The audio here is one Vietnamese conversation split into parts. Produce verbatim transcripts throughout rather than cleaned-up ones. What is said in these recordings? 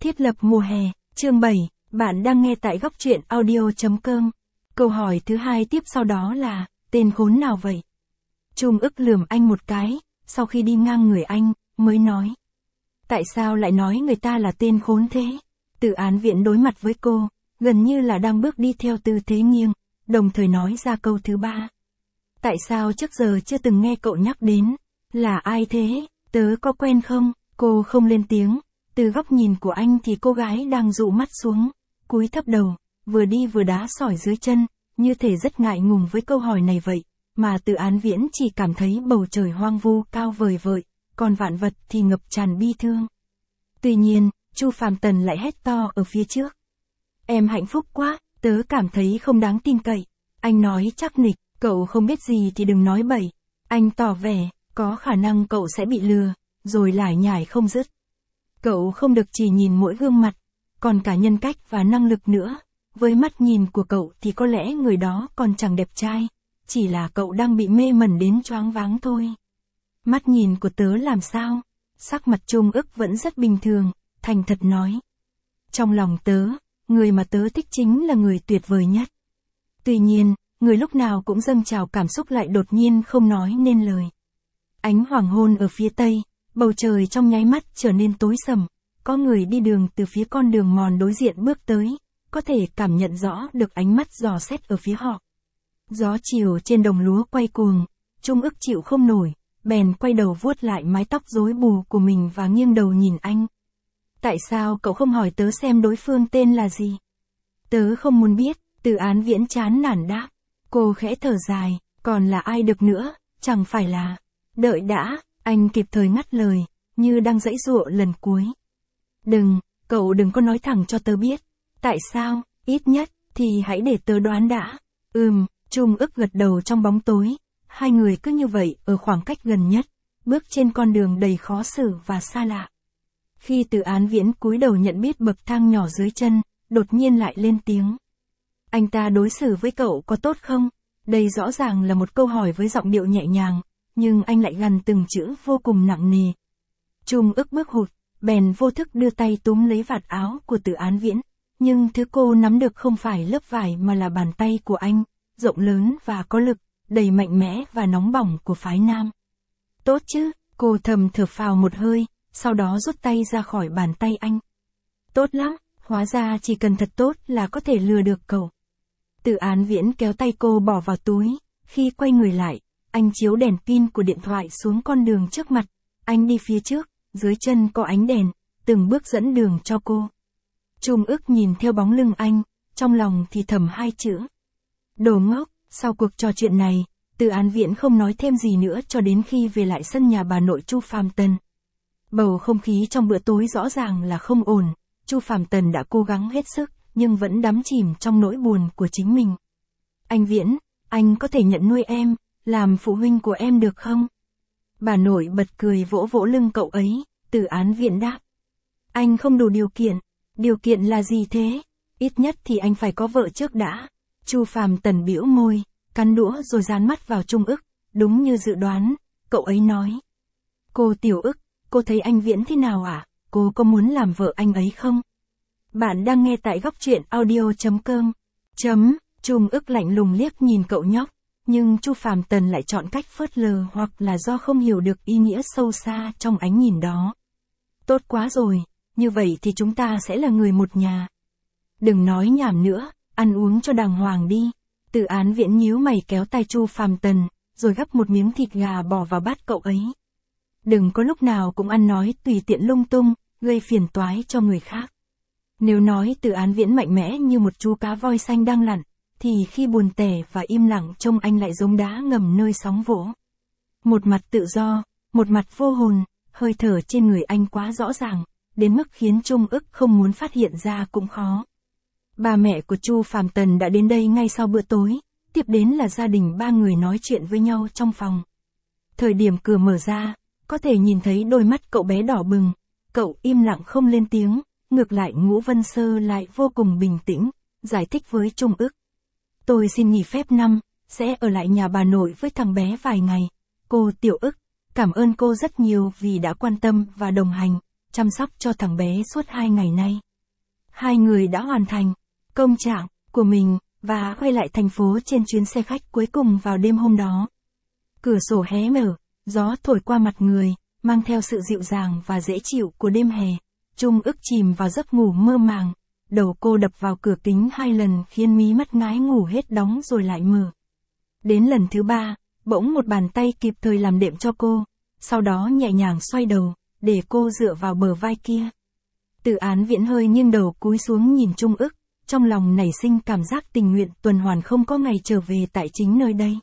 Thiết lập mùa hè, chương bảy, bạn đang nghe tại góc truyện audio.com. Câu hỏi thứ hai tiếp sau đó là, tên khốn nào vậy? Trung ức lườm anh một cái, sau khi đi ngang người anh, mới nói. Tại sao lại nói người ta là tên khốn thế? Tự án viện đối mặt với cô, gần như là đang bước đi theo tư thế nghiêng, đồng thời nói ra câu thứ ba. Tại sao trước giờ chưa từng nghe cậu nhắc đến? Là ai thế? Tớ có quen không? Cô không lên tiếng. Từ góc nhìn của anh thì cô gái đang dụ mắt xuống, cúi thấp đầu, vừa đi vừa đá sỏi dưới chân, như thể rất ngại ngùng với câu hỏi này vậy, mà Từ Án Viễn chỉ cảm thấy bầu trời hoang vu cao vời vợi, còn vạn vật thì ngập tràn bi thương. Tuy nhiên, Chu Phàm Tần lại hét to ở phía trước. Em hạnh phúc quá, tớ cảm thấy không đáng tin cậy. Anh nói chắc nịch, cậu không biết gì thì đừng nói bậy. Anh tỏ vẻ, có khả năng cậu sẽ bị lừa, rồi lải nhải không dứt. Cậu không được chỉ nhìn mỗi gương mặt, còn cả nhân cách và năng lực nữa. Với mắt nhìn của cậu thì có lẽ người đó còn chẳng đẹp trai, chỉ là cậu đang bị mê mẩn đến choáng váng thôi. Mắt nhìn của tớ làm sao? Sắc mặt Trung ức vẫn rất bình thường, thành thật nói. Trong lòng tớ, người mà tớ thích chính là người tuyệt vời nhất. Tuy nhiên, người lúc nào cũng dâng trào cảm xúc lại đột nhiên không nói nên lời. Ánh hoàng hôn ở phía tây, bầu trời trong nháy mắt trở nên tối sầm, có người đi đường từ phía con đường mòn đối diện bước tới, có thể cảm nhận rõ được ánh mắt dò xét ở phía họ. Gió chiều trên đồng lúa quay cuồng, Trung ức chịu không nổi, bèn quay đầu vuốt lại mái tóc rối bù của mình và nghiêng đầu nhìn anh. Tại sao cậu không hỏi tớ xem đối phương tên là gì? Tớ không muốn biết, Từ Án Viễn chán nản đáp. Cô khẽ thở dài, còn là ai được nữa, chẳng phải là... Đợi đã, anh kịp thời ngắt lời, như đang giãy giụa lần cuối. Đừng, cậu đừng có nói thẳng cho tớ biết. Tại sao, ít nhất, thì hãy để tớ đoán đã. Ừm, Trung ức gật đầu trong bóng tối. Hai người cứ như vậy ở khoảng cách gần nhất, bước trên con đường đầy khó xử và xa lạ. Khi Từ Án Viễn cúi đầu nhận biết bậc thang nhỏ dưới chân, đột nhiên lại lên tiếng. Anh ta đối xử với cậu có tốt không? Đây rõ ràng là một câu hỏi với giọng điệu nhẹ nhàng, nhưng anh lại gằn từng chữ vô cùng nặng nề. Trung ức bước hụt, bèn vô thức đưa tay túm lấy vạt áo của Từ Án Viễn, nhưng thứ cô nắm được không phải lớp vải mà là bàn tay của anh, rộng lớn và có lực, đầy mạnh mẽ và nóng bỏng của phái nam. Tốt chứ, cô thầm thở phào một hơi, sau đó rút tay ra khỏi bàn tay anh. Tốt lắm, hóa ra chỉ cần thật tốt là có thể lừa được cậu. Từ Án Viễn kéo tay cô bỏ vào túi, khi quay người lại, anh chiếu đèn pin của điện thoại xuống con đường trước mặt, anh đi phía trước, dưới chân có ánh đèn, từng bước dẫn đường cho cô. Trung ức nhìn theo bóng lưng anh, trong lòng thì thầm hai chữ. Đồ ngốc. Sau cuộc trò chuyện này, Từ Án Viễn không nói thêm gì nữa cho đến khi về lại sân nhà bà nội Chu Phàm Tần. Bầu không khí trong bữa tối rõ ràng là không ổn, Chu Phàm Tần đã cố gắng hết sức, nhưng vẫn đắm chìm trong nỗi buồn của chính mình. Anh Viễn, anh có thể nhận nuôi em, làm phụ huynh của em được không? Bà nội bật cười vỗ vỗ lưng cậu ấy, Từ Án Viễn đáp. Anh không đủ điều kiện, điều kiện là gì thế? Ít nhất thì anh phải có vợ trước đã. Chu Phàm Tần bĩu môi, cắn đũa rồi dán mắt vào Trung ức, đúng như dự đoán, cậu ấy nói. Cô Tiểu ức, cô thấy anh Viễn thế nào ạ? À? Cô có muốn làm vợ anh ấy không? Bạn đang nghe tại góc truyện audio.com. Chấm, Trung ức lạnh lùng liếc nhìn cậu nhóc, nhưng Chu Phàm Tần lại chọn cách phớt lờ hoặc là do không hiểu được ý nghĩa sâu xa trong ánh nhìn đó. Tốt quá rồi, như vậy thì chúng ta sẽ là người một nhà. Đừng nói nhảm nữa. Ăn uống cho đàng hoàng đi. Từ Án Viễn nhíu mày kéo tay Chu Phàm Tần, rồi gắp một miếng thịt gà bỏ vào bát cậu ấy. Đừng có lúc nào cũng ăn nói tùy tiện lung tung, gây phiền toái cho người khác. Nếu nói Từ Án Viễn mạnh mẽ như một chú cá voi xanh đang lặn, thì khi buồn tẻ và im lặng trông anh lại giống đá ngầm nơi sóng vỗ. Một mặt tự do, một mặt vô hồn, hơi thở trên người anh quá rõ ràng, đến mức khiến Trung ức không muốn phát hiện ra cũng khó. Ba mẹ của Chu Phàm Tần đã đến đây ngay sau bữa tối, tiếp đến là gia đình ba người nói chuyện với nhau trong phòng. Thời điểm cửa mở ra, có thể nhìn thấy đôi mắt cậu bé đỏ bừng, cậu im lặng không lên tiếng, ngược lại Ngũ Vân Sơ lại vô cùng bình tĩnh, giải thích với Trung ức. Tôi xin nghỉ phép năm, sẽ ở lại nhà bà nội với thằng bé vài ngày. Cô Tiểu ức, cảm ơn cô rất nhiều vì đã quan tâm và đồng hành. chăm sóc cho thằng bé suốt hai ngày nay. Hai người đã hoàn thành công trạng của mình, và quay lại thành phố trên chuyến xe khách cuối cùng vào đêm hôm đó. Cửa sổ hé mở, gió thổi qua mặt người, mang theo sự dịu dàng và dễ chịu của đêm hè. Trung ức chìm vào giấc ngủ mơ màng, đầu cô đập vào cửa kính hai lần khiến mí mắt ngái ngủ hết đóng rồi lại mở. Đến lần thứ ba, bỗng một bàn tay kịp thời làm đệm cho cô, sau đó nhẹ nhàng xoay đầu, để cô dựa vào bờ vai kia. Từ Án Viễn hơi nghiêng đầu cúi xuống nhìn Trung ức, trong lòng nảy sinh cảm giác tình nguyện tuần hoàn không có ngày trở về tại chính nơi đây.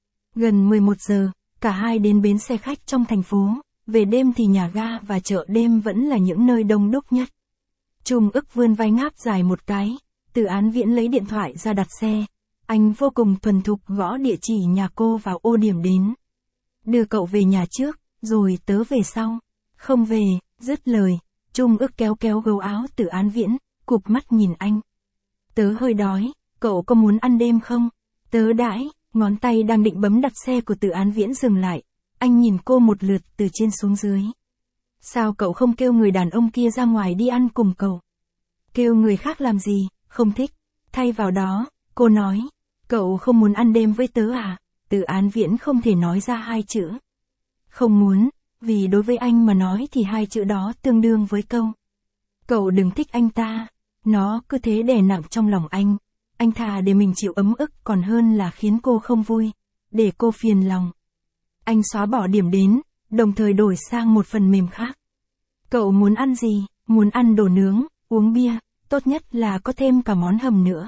Gần mười một giờ, cả hai đến bến xe khách trong thành phố, về đêm thì nhà ga và chợ đêm vẫn là những nơi đông đúc nhất. Trung ức vươn vai ngáp dài một cái, Từ Án Viễn lấy điện thoại ra đặt xe. Anh vô cùng thuần thục gõ địa chỉ nhà cô vào ô điểm đến. Đưa cậu về nhà trước, rồi tớ về sau. Không về, dứt lời, Trung ức kéo kéo gấu áo Từ Án Viễn, cụp mắt nhìn anh. Tớ hơi đói, cậu có muốn ăn đêm không? Tớ đãi, ngón tay đang định bấm đặt xe của Từ Án Viễn dừng lại. Anh nhìn cô một lượt từ trên xuống dưới. Sao cậu không kêu người đàn ông kia ra ngoài đi ăn cùng cậu? Kêu người khác làm gì, không thích. Thay vào đó, cô nói, cậu không muốn ăn đêm với tớ à? Từ Án Viễn không thể nói ra hai chữ. Không muốn, vì đối với anh mà nói thì hai chữ đó tương đương với câu. Cậu đừng thích anh ta. Nó cứ thế đè nặng trong lòng anh. Anh thà để mình chịu ấm ức còn hơn là khiến cô không vui, để cô phiền lòng. Anh xóa bỏ điểm đến, đồng thời đổi sang một phần mềm khác. Cậu muốn ăn gì? Muốn ăn đồ nướng, uống bia, tốt nhất là có thêm cả món hầm nữa.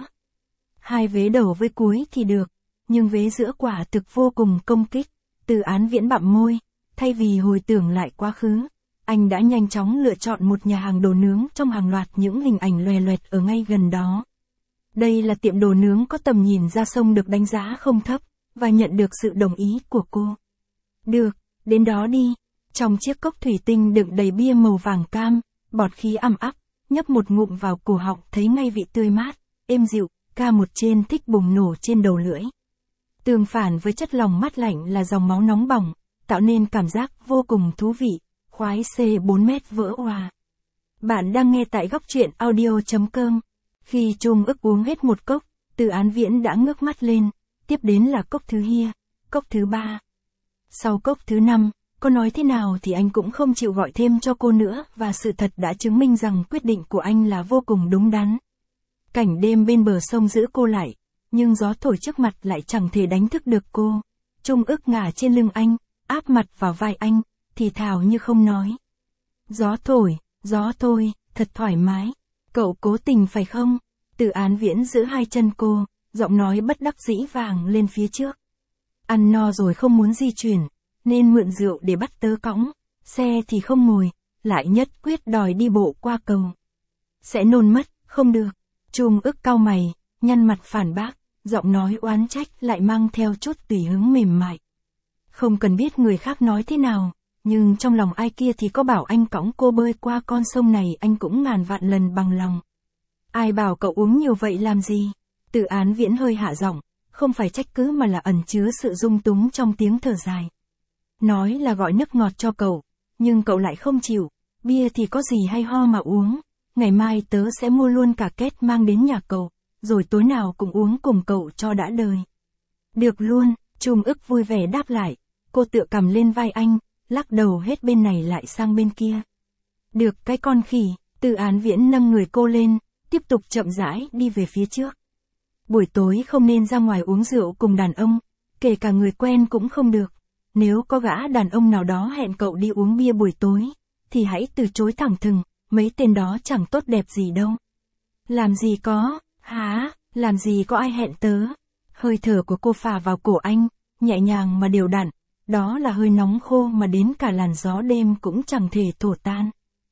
Hai vế đầu với cuối thì được, nhưng vế giữa quả thực vô cùng công kích. Từ Án Viễn bặm môi, thay vì hồi tưởng lại quá khứ, anh đã nhanh chóng lựa chọn một nhà hàng đồ nướng trong hàng loạt những hình ảnh loè loẹt ở ngay gần đó. Đây là tiệm đồ nướng có tầm nhìn ra sông được đánh giá không thấp, và nhận được sự đồng ý của cô. Được, đến đó đi. Trong chiếc cốc thủy tinh đựng đầy bia màu vàng cam, bọt khí ẩm áp, nhấp một ngụm vào cổ họng thấy ngay vị tươi mát, êm dịu, ca một trên thích bùng nổ trên đầu lưỡi. Tương phản với chất lòng mát lạnh là dòng máu nóng bỏng, tạo nên cảm giác vô cùng thú vị, khoái C bốn mét vỡ òa. Bạn đang nghe tại góc truyện audio chấm com. Khi Trung ức uống hết một cốc, Từ Án Viễn đã ngước mắt lên, tiếp đến là cốc thứ hai, cốc thứ ba. Sau cốc thứ năm, có nói thế nào thì anh cũng không chịu gọi thêm cho cô nữa, và sự thật đã chứng minh rằng quyết định của anh là vô cùng đúng đắn. Cảnh đêm bên bờ sông giữ cô lại, nhưng gió thổi trước mặt lại chẳng thể đánh thức được cô. Trung ức ngả trên lưng anh, áp mặt vào vai anh, thì thào như không nói. Gió thổi, gió thôi, thật thoải mái. Cậu cố tình phải không? Từ Án Viễn giữ hai chân cô, giọng nói bất đắc dĩ vàng lên phía trước. Ăn no rồi không muốn di chuyển, nên mượn rượu để bắt tớ cõng, xe thì không ngồi, lại nhất quyết đòi đi bộ qua cầu. Sẽ nôn mất, không được. Trung ức cau mày, nhăn mặt phản bác, giọng nói oán trách lại mang theo chút tùy hứng mềm mại. Không cần biết người khác nói thế nào, nhưng trong lòng ai kia thì có bảo anh cõng cô bơi qua con sông này anh cũng ngàn vạn lần bằng lòng. Ai bảo cậu uống nhiều vậy làm gì? Từ Án Viễn hơi hạ giọng, không phải trách cứ mà là ẩn chứa sự dung túng trong tiếng thở dài. Nói là gọi nước ngọt cho cậu, nhưng cậu lại không chịu. Bia thì có gì hay ho mà uống, ngày mai tớ sẽ mua luôn cả két mang đến nhà cậu, rồi tối nào cũng uống cùng cậu cho đã đời. Được luôn, Trung ức vui vẻ đáp lại, cô tựa cầm lên vai anh, lắc đầu hết bên này lại sang bên kia. Được cái con khỉ. Từ Án Viễn nâng người cô lên, tiếp tục chậm rãi đi về phía trước. Buổi tối không nên ra ngoài uống rượu cùng đàn ông, kể cả người quen cũng không được. Nếu có gã đàn ông nào đó hẹn cậu đi uống bia buổi tối, thì hãy từ chối thẳng thừng, mấy tên đó chẳng tốt đẹp gì đâu. Làm gì có, hả, làm gì có ai hẹn tớ. Hơi thở của cô phả vào cổ anh, nhẹ nhàng mà đều đặn, đó là hơi nóng khô mà đến cả làn gió đêm cũng chẳng thể thổi tan.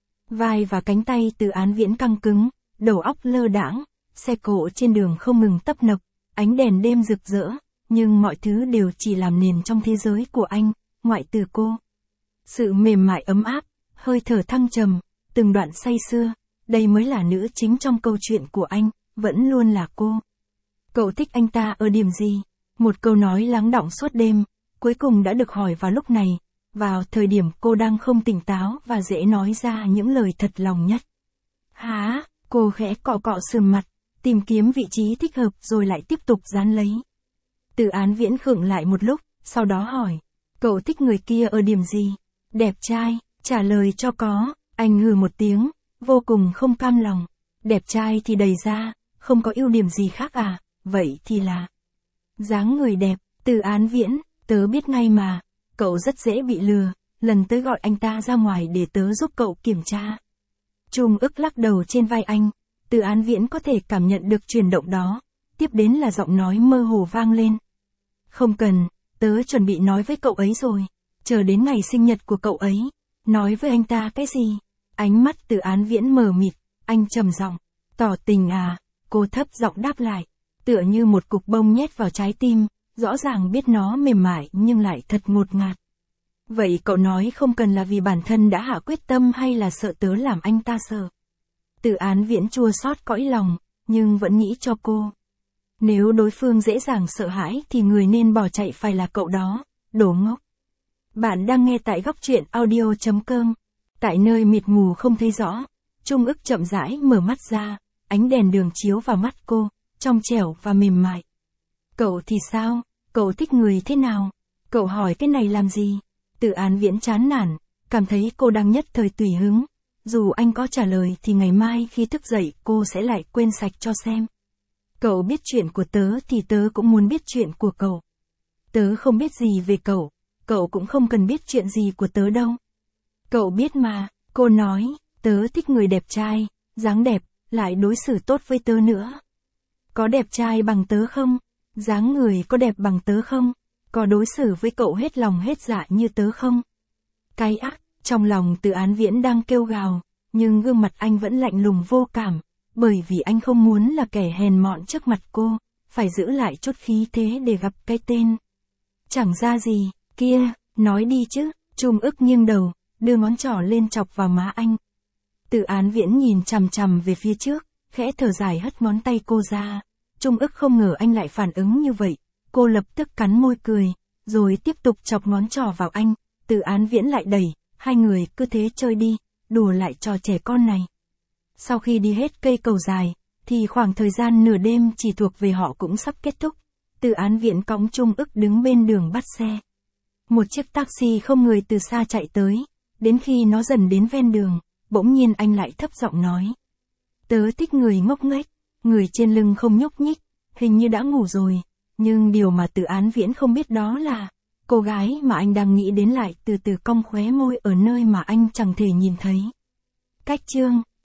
Vai và cánh tay Từ Án Viễn căng cứng, đầu óc lơ đãng, xe cộ trên đường không ngừng tấp nập, ánh đèn đêm rực rỡ, nhưng mọi thứ đều chỉ làm nền trong thế giới của anh, ngoại trừ cô. Sự mềm mại ấm áp, hơi thở thăng trầm, từng đoạn say sưa, đây mới là nữ chính trong câu chuyện của anh, vẫn luôn là cô. Cậu thích anh ta ở điểm gì? Một câu nói lắng đọng suốt đêm, cuối cùng đã được hỏi vào lúc này, vào thời điểm cô đang không tỉnh táo và dễ nói ra những lời thật lòng nhất. Hả, cô khẽ cọ cọ sườn mặt, tìm kiếm vị trí thích hợp rồi lại tiếp tục dán lấy. Từ Án Viễn khựng lại một lúc, sau đó hỏi, cậu thích người kia ở điểm gì? Đẹp trai, trả lời cho có, anh hừ một tiếng, vô cùng không cam lòng. Đẹp trai thì đầy ra, không có ưu điểm gì khác à, vậy thì là dáng người đẹp. Từ Án Viễn, tớ biết ngay mà, cậu rất dễ bị lừa, lần tới gọi anh ta ra ngoài để tớ giúp cậu kiểm tra. Trung ức lắc đầu trên vai anh, Từ Án Viễn có thể cảm nhận được chuyển động đó, tiếp đến là giọng nói mơ hồ vang lên. Không cần, tớ chuẩn bị nói với cậu ấy rồi, chờ đến ngày sinh nhật của cậu ấy, nói với anh ta cái gì? Ánh mắt Từ Án Viễn mờ mịt, anh trầm giọng, tỏ tình à, cô thấp giọng đáp lại, tựa như một cục bông nhét vào trái tim, rõ ràng biết nó mềm mại nhưng lại thật ngột ngạt. Vậy cậu nói không cần là vì bản thân đã hạ quyết tâm hay là sợ tớ làm anh ta sợ? Từ Án Viễn chua xót cõi lòng, nhưng vẫn nghĩ cho cô. Nếu đối phương dễ dàng sợ hãi thì người nên bỏ chạy phải là cậu đó, đồ ngốc. Bạn đang nghe tại góc truyện audio chấm com. Tại nơi mịt mù không thấy rõ, Trung ức chậm rãi mở mắt ra, ánh đèn đường chiếu vào mắt cô, trong trẻo và mềm mại. Cậu thì sao? Cậu thích người thế nào? Cậu hỏi cái này làm gì? Từ Án Viễn chán nản, cảm thấy cô đang nhất thời tùy hứng. Dù anh có trả lời thì ngày mai khi thức dậy cô sẽ lại quên sạch cho xem. Cậu biết chuyện của tớ thì tớ cũng muốn biết chuyện của cậu. Tớ không biết gì về cậu, cậu cũng không cần biết chuyện gì của tớ đâu. Cậu biết mà, cô nói, tớ thích người đẹp trai, dáng đẹp, lại đối xử tốt với tớ nữa. Có đẹp trai bằng tớ không? Dáng người có đẹp bằng tớ không? Có đối xử với cậu hết lòng hết dạ như tớ không? Cái ác, trong lòng Từ Án Viễn đang kêu gào, nhưng gương mặt anh vẫn lạnh lùng vô cảm, bởi vì anh không muốn là kẻ hèn mọn trước mặt cô, phải giữ lại chút khí thế để gặp cái tên. Chẳng ra gì, kia, nói đi chứ, Trung ức nghiêng đầu, đưa ngón trỏ lên chọc vào má anh. Từ Án Viễn nhìn chằm chằm về phía trước, khẽ thở dài hất ngón tay cô ra. Trung ức không ngờ anh lại phản ứng như vậy, cô lập tức cắn môi cười, rồi tiếp tục chọc ngón trỏ vào anh. Từ Án Viễn lại đẩy, hai người cứ thế chơi đi, đùa lại trò trẻ con này. Sau khi đi hết cây cầu dài, thì khoảng thời gian nửa đêm chỉ thuộc về họ cũng sắp kết thúc. Từ Án Viễn cõng Trung ức đứng bên đường bắt xe. Một chiếc taxi không người từ xa chạy tới, đến khi nó dần đến ven đường, bỗng nhiên anh lại thấp giọng nói. Tớ thích người ngốc nghếch, người trên lưng không nhúc nhích, hình như đã ngủ rồi, nhưng điều mà Từ Án Viễn không biết đó là, cô gái mà anh đang nghĩ đến lại từ từ cong khóe môi ở nơi mà anh chẳng thể nhìn thấy. Cách chương